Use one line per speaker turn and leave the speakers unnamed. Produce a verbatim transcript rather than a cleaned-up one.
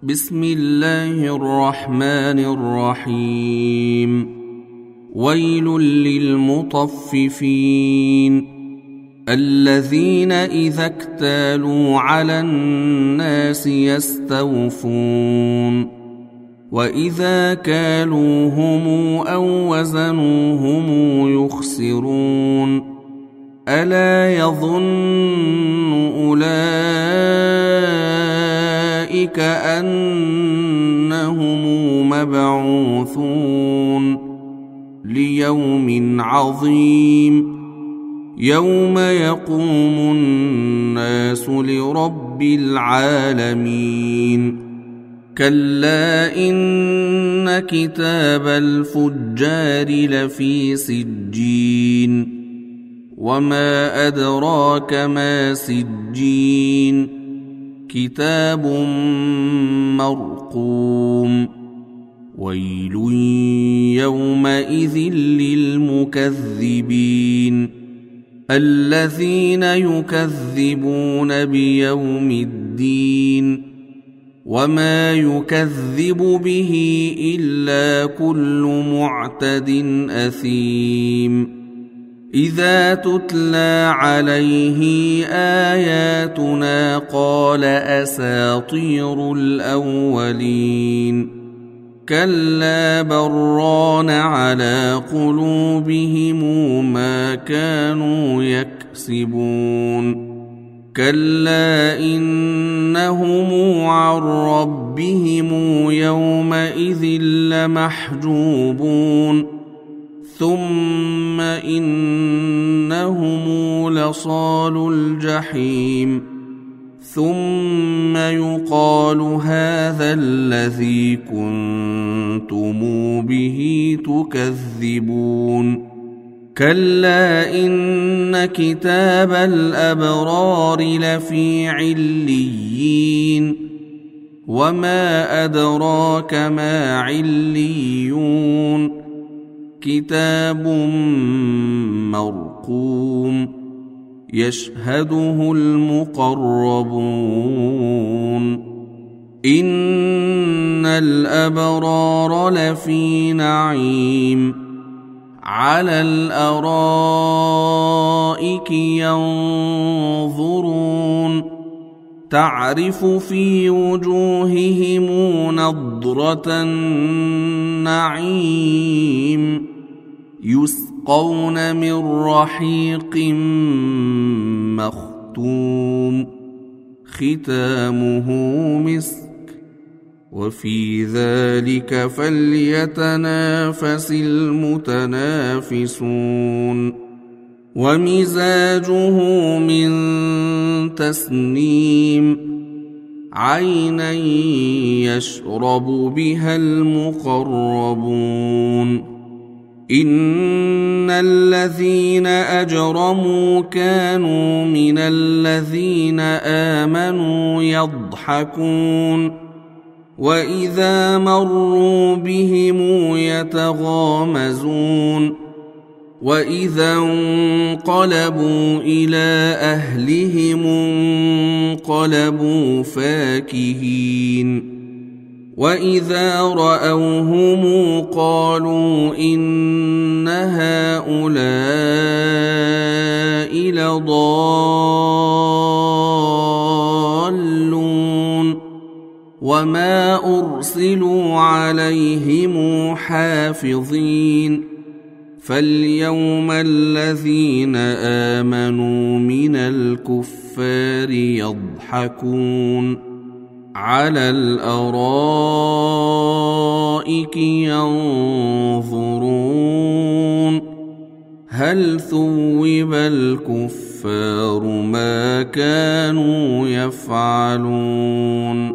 بسم الله الرحمن الرحيم. ويل للمطففين الذين إذا اكتالوا على الناس يستوفون وإذا كالوهم أو وزنوهم يخسرون ألا يظن أولئك أنهم مبعوثون ليوم عظيم يوم يقوم الناس لرب العالمين. كلا إن كتاب الفجار لفي سجين وما أدراك ما سجين كتاب مرقوم. ويل يومئذ للمكذبين الذين يكذبون بيوم الدين وما يكذب به إلا كل معتد أثيم. إذا تتلى عليه آياتنا قال أساطير الأولين كلا بران على قلوبهم ما كانوا يكسبون. كلا إنهم عن ربهم يومئذ لمحجوبون ثم إنهم لصال الجحيم ثم يقال هذا الذي كنتم به تكذبون. كلا إن كتاب الأبرار لفي عليين وما أدراك ما عليون كتاب مرقوم يشهده المقربون. إن الأبرار لفي نعيم على الأرائك ينظرون تعرف في وجوههم نضرة النعيم يسقون من رحيق مختوم ختامه مسك وفي ذلك فليتنافس المتنافسون. ومزاجه من تسنيم عينا يشرب بها المقربون. إن الذين أجرموا كانوا من الذين آمنوا يضحكون وإذا مروا بهم يتغامزون وإذا انقلبوا إلى أهلهم انقلبوا فاكهين وإذا رأوهم قالوا إن هؤلاء لضالون وما أرسلوا عليهم حافظين. فاليوم الذين آمنوا من الكفار يضحكون على الأرائك ينظرون هل ثوب الكفار ما كانوا يفعلون.